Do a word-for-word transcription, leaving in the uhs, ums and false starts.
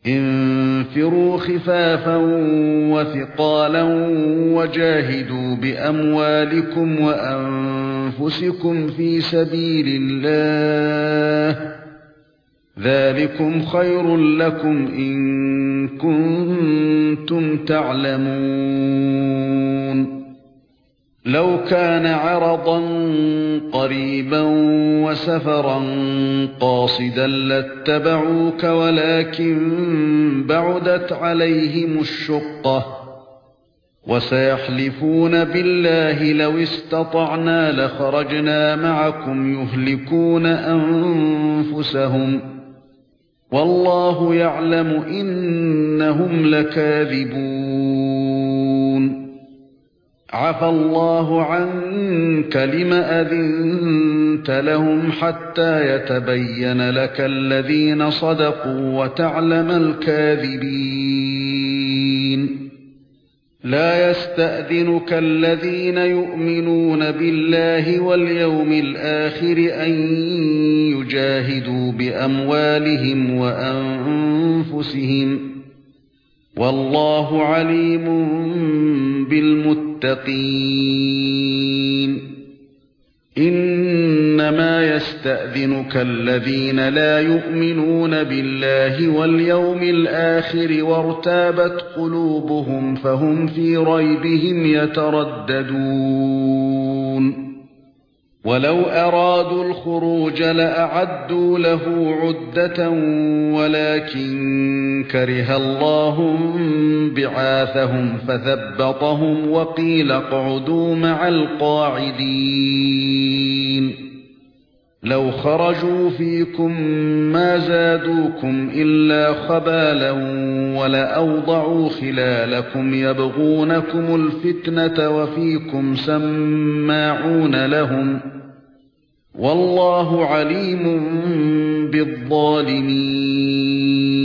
انفروا خفافا وثقالا وجاهدوا بأموالكم وأنفسكم في سبيل الله ذلكم خير لكم إن كنتم تعلمون لو كان عرضا قريبا وسفرا قاصدا لاتبعوك ولكن بعدت عليهم الشقة وسيحلفون بالله لو استطعنا لخرجنا معكم يهلكون أنفسهم والله يعلم إنهم لكاذبون عفى الله عنك لم أذنت لهم حتى يتبين لك الذين صدقوا وتعلم الكاذبين لا يستأذنك الذين يؤمنون بالله واليوم الآخر أن يجاهدوا بأموالهم وأنفسهم والله عليم بالمتقين إنما يستأذنك الذين لا يؤمنون بالله واليوم الآخر وارتابت قلوبهم فهم في ريبهم يترددون ولو أرادوا الخروج لأعدوا له عدة ولكن كره الله بعاثهم فثبطهم وقيل اقعدوا مع القاعدين لو خرجوا فيكم ما زادوكم إلا خبالا ولأوضعوا خلالكم يبغونكم الفتنة وفيكم سماعون لهم والله عليم بالظالمين